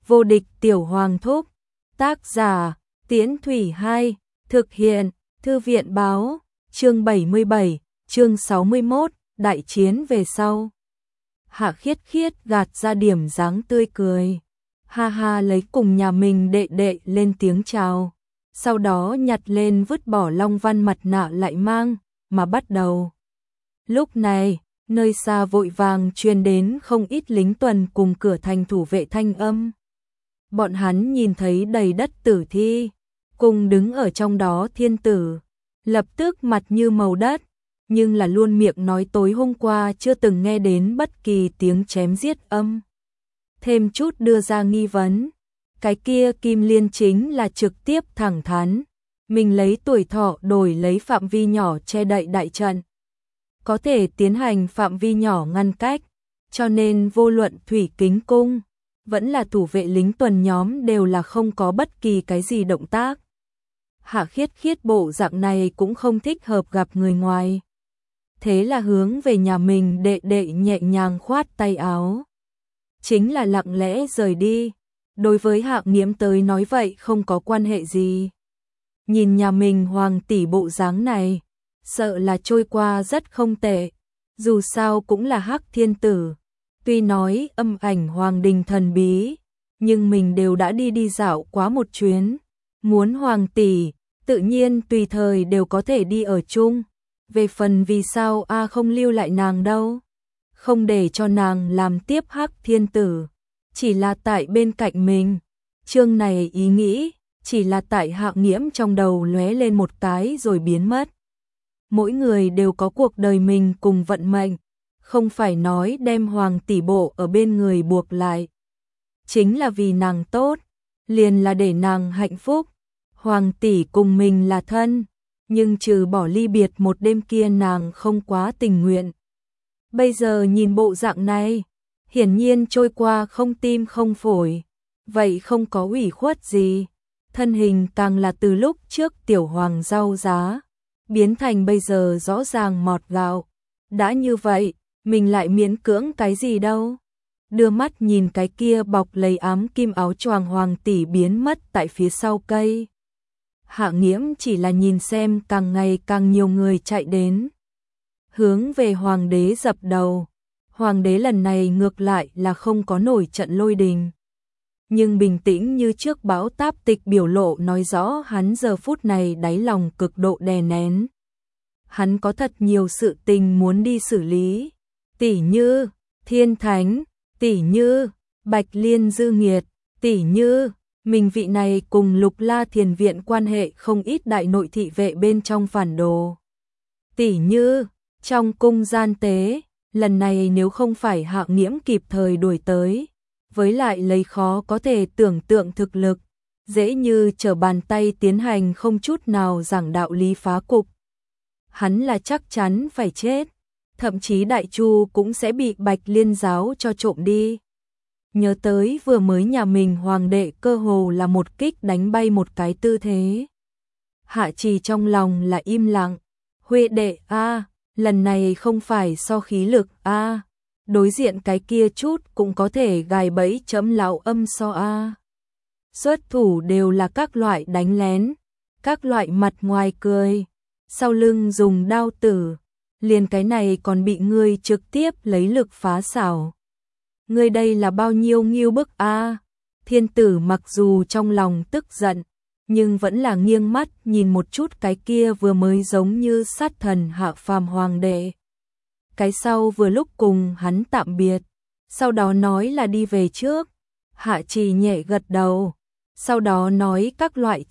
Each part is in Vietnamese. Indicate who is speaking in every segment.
Speaker 1: Vô địch tiểu hoàng thúc. Tác giả, Tiễn Thủy 2, thực hiện, Thư viện báo, chương 77, chương 61, đại chiến về sau. Hạ Khiết Khiết gạt ra điểm dáng tươi cười. Ha ha lấy cùng nhà mình đệ đệ lên tiếng chào. Sau đó nhặt lên vứt bỏ long văn mặt nạ lại mang, mà bắt đầu. Lúc này, nơi xa vội vàng truyền đến không ít lính tuần cùng cửa thành thủ vệ thanh âm. Bọn hắn nhìn thấy đầy đất tử thi, cùng đứng ở trong đó thiên tử, lập tức mặt như màu đất, nhưng là luôn miệng nói tối hôm qua chưa từng nghe đến bất kỳ tiếng chém giết âm. Thêm chút đưa ra nghi vấn, cái kia Kim Liên chính là trực tiếp thẳng thắn, mình lấy tuổi thọ đổi lấy phạm vi nhỏ che đậy đại trận, có thể tiến hành phạm vi nhỏ ngăn cách, cho nên vô luận thủy kính cung, vẫn là thủ vệ lính tuần nhóm đều là không có bất kỳ cái gì động tác. Hạ Khiết Khiết bộ dạng này cũng không thích hợp gặp người ngoài. Thế là hướng về nhà mình đệ đệ nhẹ nhàng khoát tay áo. Chính là lặng lẽ rời đi. Đối với Hạ Nghiễm tới nói vậy không có quan hệ gì. Nhìn nhà mình hoàng tỷ bộ dáng này, sợ là trôi qua rất không tệ. Dù sao cũng là Hắc Thiên Tử. Tuy nói âm ảnh hoàng đình thần bí, nhưng mình đều đã đi dạo quá một chuyến. Muốn hoàng tỷ, tự nhiên tùy thời đều có thể đi ở chung. Về phần vì sao không lưu lại nàng đâu, không để cho nàng làm tiếp Hắc Thiên Tử, chỉ là tại bên cạnh mình. Chương này ý nghĩ, chỉ là tại Hạ Nghiễm trong đầu lóe lên một cái rồi biến mất. Mỗi người đều có cuộc đời mình cùng vận mệnh, không phải nói đem hoàng tỷ bộ ở bên người buộc lại. Chính là vì nàng tốt, liền là để nàng hạnh phúc. Hoàng tỷ cùng mình là thân, nhưng trừ bỏ ly biệt một đêm kia nàng không quá tình nguyện. Bây giờ nhìn bộ dạng này, hiển nhiên trôi qua không tim không phổi, vậy không có ủy khuất gì. Thân hình càng là từ lúc trước tiểu hoàng rau giá, biến thành bây giờ rõ ràng mọt gạo. Đã như vậy, mình lại miễn cưỡng cái gì đâu. Đưa mắt nhìn cái kia bọc lấy ám kim áo choàng hoàng tỷ biến mất tại phía sau cây. Hạ Nghiễm chỉ là nhìn xem càng ngày càng nhiều người chạy đến, hướng về hoàng đế dập đầu. Hoàng đế lần này ngược lại là không có nổi trận lôi đình, nhưng bình tĩnh như trước bão táp tịch biểu lộ nói rõ hắn giờ phút này đáy lòng cực độ đè nén. Hắn có thật nhiều sự tình muốn đi xử lý, tỉ như Thiên Thánh, tỉ như Bạch Liên Dư Nghiệt, tỉ như mình vị này cùng Lục La Thiền Viện quan hệ không ít đại nội thị vệ bên trong phản đồ. Tỉ như trong cung gian tế, lần này nếu không phải Hạ Nghiễm kịp thời đuổi tới, với lại lấy khó có thể tưởng tượng thực lực, dễ như trở bàn tay tiến hành không chút nào giảng đạo lý phá cục. Hắn là chắc chắn phải chết, thậm chí Đại Chu cũng sẽ bị Bạch Liên giáo cho trộm đi. Nhớ tới vừa mới nhà mình hoàng đệ cơ hồ là một kích đánh bay một cái tư thế. Hạ Trì trong lòng là im lặng. Huệ đệ lần này không phải so khí lực đối diện cái kia chút cũng có thể gài bẫy chấm lão âm so xuất thủ đều là các loại đánh lén, các loại mặt ngoài cười, sau lưng dùng đao tử, liền cái này còn bị ngươi trực tiếp lấy lực phá xảo. Ngươi đây là bao nhiêu nghiêu bức Thiên tử mặc dù trong lòng tức giận, nhưng vẫn là nghiêng mắt nhìn một chút cái kia vừa mới giống như sát thần hạ phàm hoàng đệ. Cái sau vừa lúc cùng hắn tạm biệt, sau đó nói là đi về trước. Hạ Trì nhẹ gật đầu, sau đó nói các loại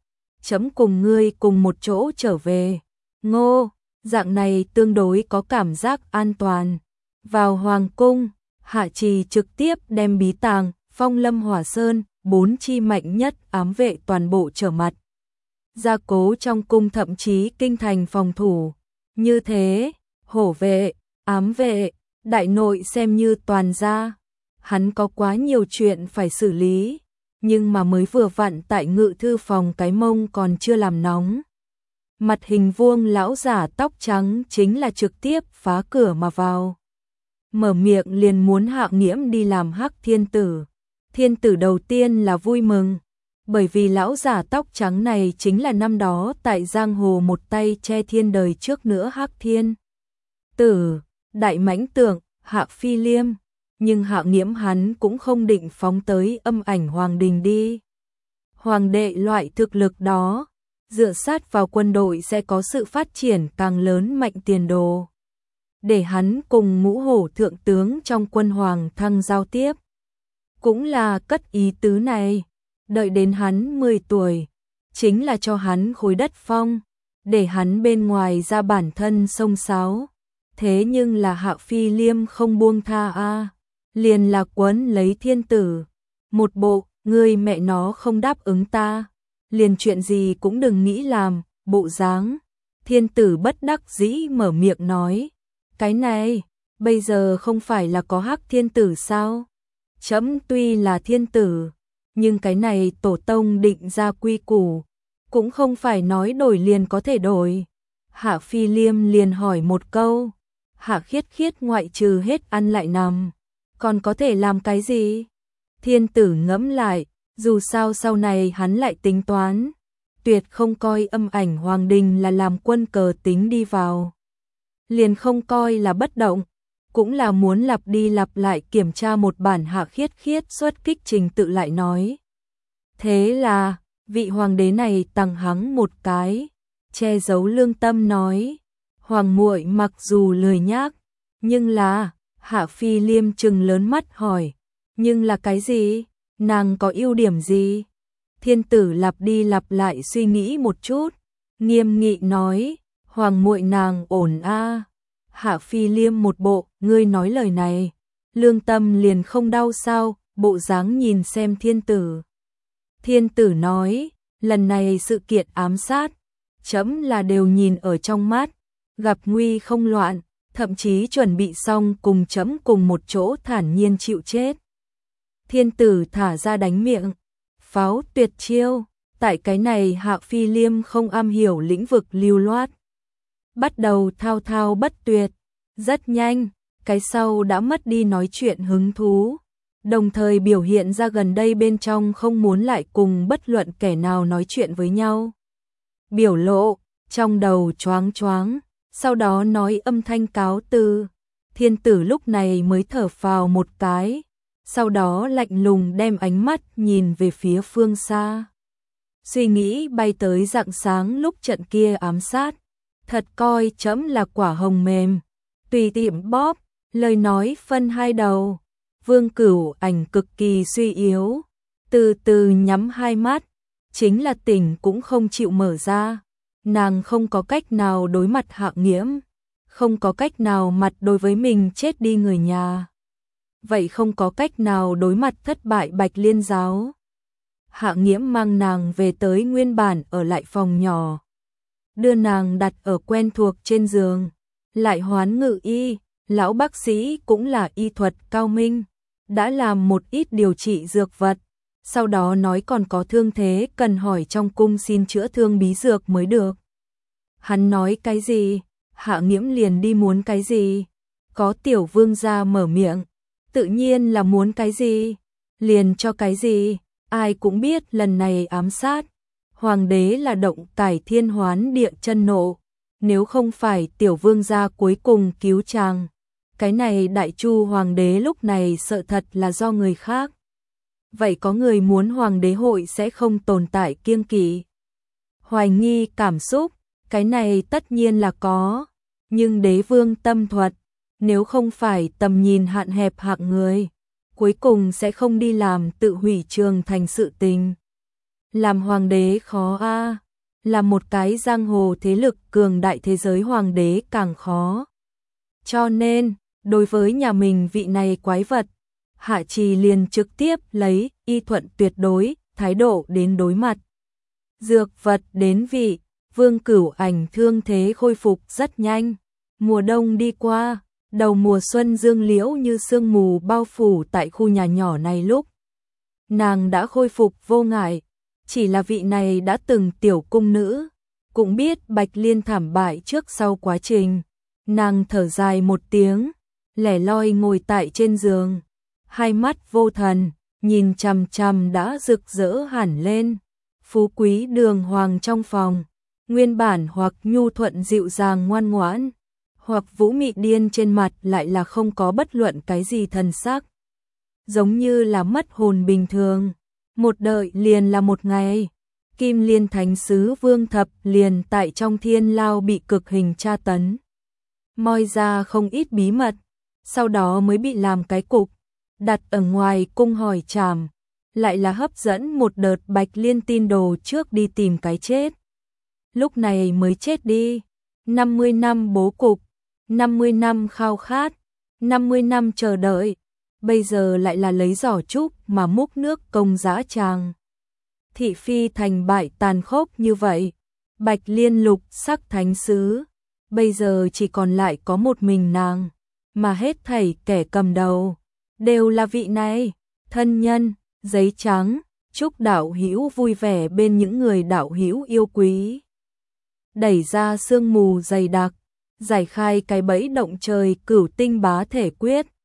Speaker 1: chấm cùng ngươi cùng một chỗ trở về. Ngô, dạng này tương đối có cảm giác an toàn. Vào hoàng cung, Hạ Trì trực tiếp đem bí tàng, Phong Lâm Hỏa Sơn, 4 chi mạnh nhất ám vệ toàn bộ trở mặt. Gia cố trong cung thậm chí kinh thành phòng thủ. Như thế, hổ vệ, ám vệ, đại nội xem như toàn gia. Hắn có quá nhiều chuyện phải xử lý, nhưng mà mới vừa vặn tại ngự thư phòng cái mông còn chưa làm nóng. Mặt hình vuông lão giả tóc trắng chính là trực tiếp phá cửa mà vào. Mở miệng liền muốn Hạ Nghiễm đi làm Hắc Thiên Tử. Thiên tử đầu tiên là vui mừng, bởi vì lão giả tóc trắng này chính là năm đó tại giang hồ một tay che thiên đời trước nữa Hắc Thiên Tử, đại mãnh tượng, Hạ Phi Liêm, nhưng Hạ Nghiễm hắn cũng không định phóng tới Âm Ảnh Hoàng Đình đi. Hoàng đệ loại thực lực đó, dựa sát vào quân đội sẽ có sự phát triển càng lớn mạnh tiền đồ. Để hắn cùng Ngũ Hổ thượng tướng trong quân Hoàng Thăng giao tiếp, cũng là cất ý tứ này. Đợi đến hắn 10 tuổi, chính là cho hắn khối đất phong, để hắn bên ngoài ra bản thân xông xáo. Thế nhưng là Hạ Phi Liêm không buông tha liền là quấn lấy thiên tử. Một bộ, ngươi mẹ nó không đáp ứng ta, liền chuyện gì cũng đừng nghĩ làm, bộ dáng. Thiên tử bất đắc dĩ mở miệng nói, cái này, bây giờ không phải là có Hắc Thiên Tử sao? Trẫm tuy là thiên tử, nhưng cái này tổ tông định ra quy củ, cũng không phải nói đổi liền có thể đổi. Hạ Phi Liêm liền hỏi một câu, Hạ Khiết Khiết ngoại trừ hết ăn lại nằm, còn có thể làm cái gì? Thiên tử ngẫm lại, dù sao sau này hắn lại tính toán, tuyệt không coi Âm Ảnh Hoàng Đình là làm quân cờ tính đi vào. Liền không coi là bất động, cũng là muốn lặp đi lặp lại kiểm tra một bản Hạ Khiết Khiết xuất kích trình tự lại nói. Thế là, vị hoàng đế này tằng hắng một cái, che giấu lương tâm nói, hoàng muội mặc dù lười nhác, nhưng là, Hạ Phi Liêm trừng lớn mắt hỏi, nhưng là cái gì? Nàng có ưu điểm gì? Thiên tử lặp đi lặp lại suy nghĩ một chút, nghiêm nghị nói, hoàng muội nàng ổn Hạ Phi Liêm một bộ, ngươi nói lời này, lương tâm liền không đau sao? Bộ dáng nhìn xem thiên tử. Thiên tử nói, lần này sự kiện ám sát, trẫm là đều nhìn ở trong mắt, gặp nguy không loạn, thậm chí chuẩn bị xong cùng trẫm cùng một chỗ thản nhiên chịu chết. Thiên tử thả ra đánh miệng, pháo tuyệt chiêu, tại cái này Hạ Phi Liêm không am hiểu lĩnh vực lưu loát. Bắt đầu thao thao bất tuyệt, rất nhanh, cái sau đã mất đi nói chuyện hứng thú, đồng thời biểu hiện ra gần đây bên trong không muốn lại cùng bất luận kẻ nào nói chuyện với nhau. Biểu lộ, trong đầu choáng choáng, sau đó nói âm thanh cáo từ. Thiên tử lúc này mới thở phào một cái, sau đó lạnh lùng đem ánh mắt nhìn về phía phương xa. Suy nghĩ bay tới rạng sáng lúc trận kia ám sát, thật coi trẫm là quả hồng mềm, tùy tiện bóp, lời nói phân hai đầu. Vương Cửu Ảnh cực kỳ suy yếu, từ từ nhắm hai mắt, chính là tỉnh cũng không chịu mở ra. Nàng không có cách nào đối mặt Hạ Nghiễm, không có cách nào mặt đối với mình chết đi người nhà. Vậy không có cách nào đối mặt thất bại Bạch Liên giáo. Hạ Nghiễm mang nàng về tới nguyên bản ở lại phòng nhỏ, đưa nàng đặt ở quen thuộc trên giường, lại hoán ngự y, lão bác sĩ cũng là y thuật cao minh, đã làm một ít điều trị dược vật, sau đó nói còn có thương thế cần hỏi trong cung xin chữa thương bí dược mới được. Hắn nói cái gì, Hạ Nghiễm liền đi muốn cái gì, có tiểu vương gia mở miệng, tự nhiên là muốn cái gì, liền cho cái gì. Ai cũng biết lần này ám sát, hoàng đế là động cải thiên hoán địa chân nộ, nếu không phải tiểu vương gia cuối cùng cứu chàng, cái này đại chu hoàng đế lúc này sợ thật là do người khác. Vậy có người muốn hoàng đế hội sẽ không tồn tại kiêng kỵ, hoài nghi cảm xúc, cái này tất nhiên là có, nhưng đế vương tâm thuật, nếu không phải tầm nhìn hạn hẹp hạng người, cuối cùng sẽ không đi làm tự hủy trường thành sự tình. Làm hoàng đế khó làm một cái giang hồ thế lực cường đại thế giới hoàng đế càng khó. Cho nên, đối với nhà mình vị này quái vật, Hạ Trì liền trực tiếp lấy y thuận tuyệt đối, thái độ đến đối mặt. Dược vật đến vị, Vương Cửu Ảnh thương thế khôi phục rất nhanh. Mùa đông đi qua, đầu mùa xuân dương liễu như sương mù bao phủ tại khu nhà nhỏ này lúc. Nàng đã khôi phục vô ngại, chỉ là vị này đã từng tiểu cung nữ, cũng biết Bạch Liên thảm bại trước sau quá trình. Nàng thở dài một tiếng, lẻ loi ngồi tại trên giường, hai mắt vô thần, nhìn chằm chằm đã rực rỡ hẳn lên. Phú quý đường hoàng trong phòng, nguyên bản hoặc nhu thuận dịu dàng ngoan ngoãn, hoặc vũ mị điên trên mặt lại là không có bất luận cái gì thần sắc. Giống như là mất hồn bình thường, một đợi liền là một ngày. Kim Liên Thánh Sứ Vương Thập liền tại trong thiên lao bị cực hình tra tấn. Moi ra không ít bí mật, sau đó mới bị làm cái cục, đặt ở ngoài cung hỏi trảm, lại là hấp dẫn một đợt Bạch Liên tin đồ trước đi tìm cái chết. Lúc này mới chết đi, 50 năm bố cục, 50 năm khao khát, 50 năm chờ đợi, bây giờ lại là lấy giỏ trúc mà múc nước công dã tràng. Thị phi thành bại tàn khốc như vậy, Bạch Liên lục sắc thánh sứ, bây giờ chỉ còn lại có một mình nàng, mà hết thảy kẻ cầm đầu đều là vị này, thân nhân, giấy trắng, chúc đạo hữu vui vẻ bên những người đạo hữu yêu quý. Đẩy ra sương mù dày đặc, giải khai cái bẫy động trời cửu tinh bá thể quyết.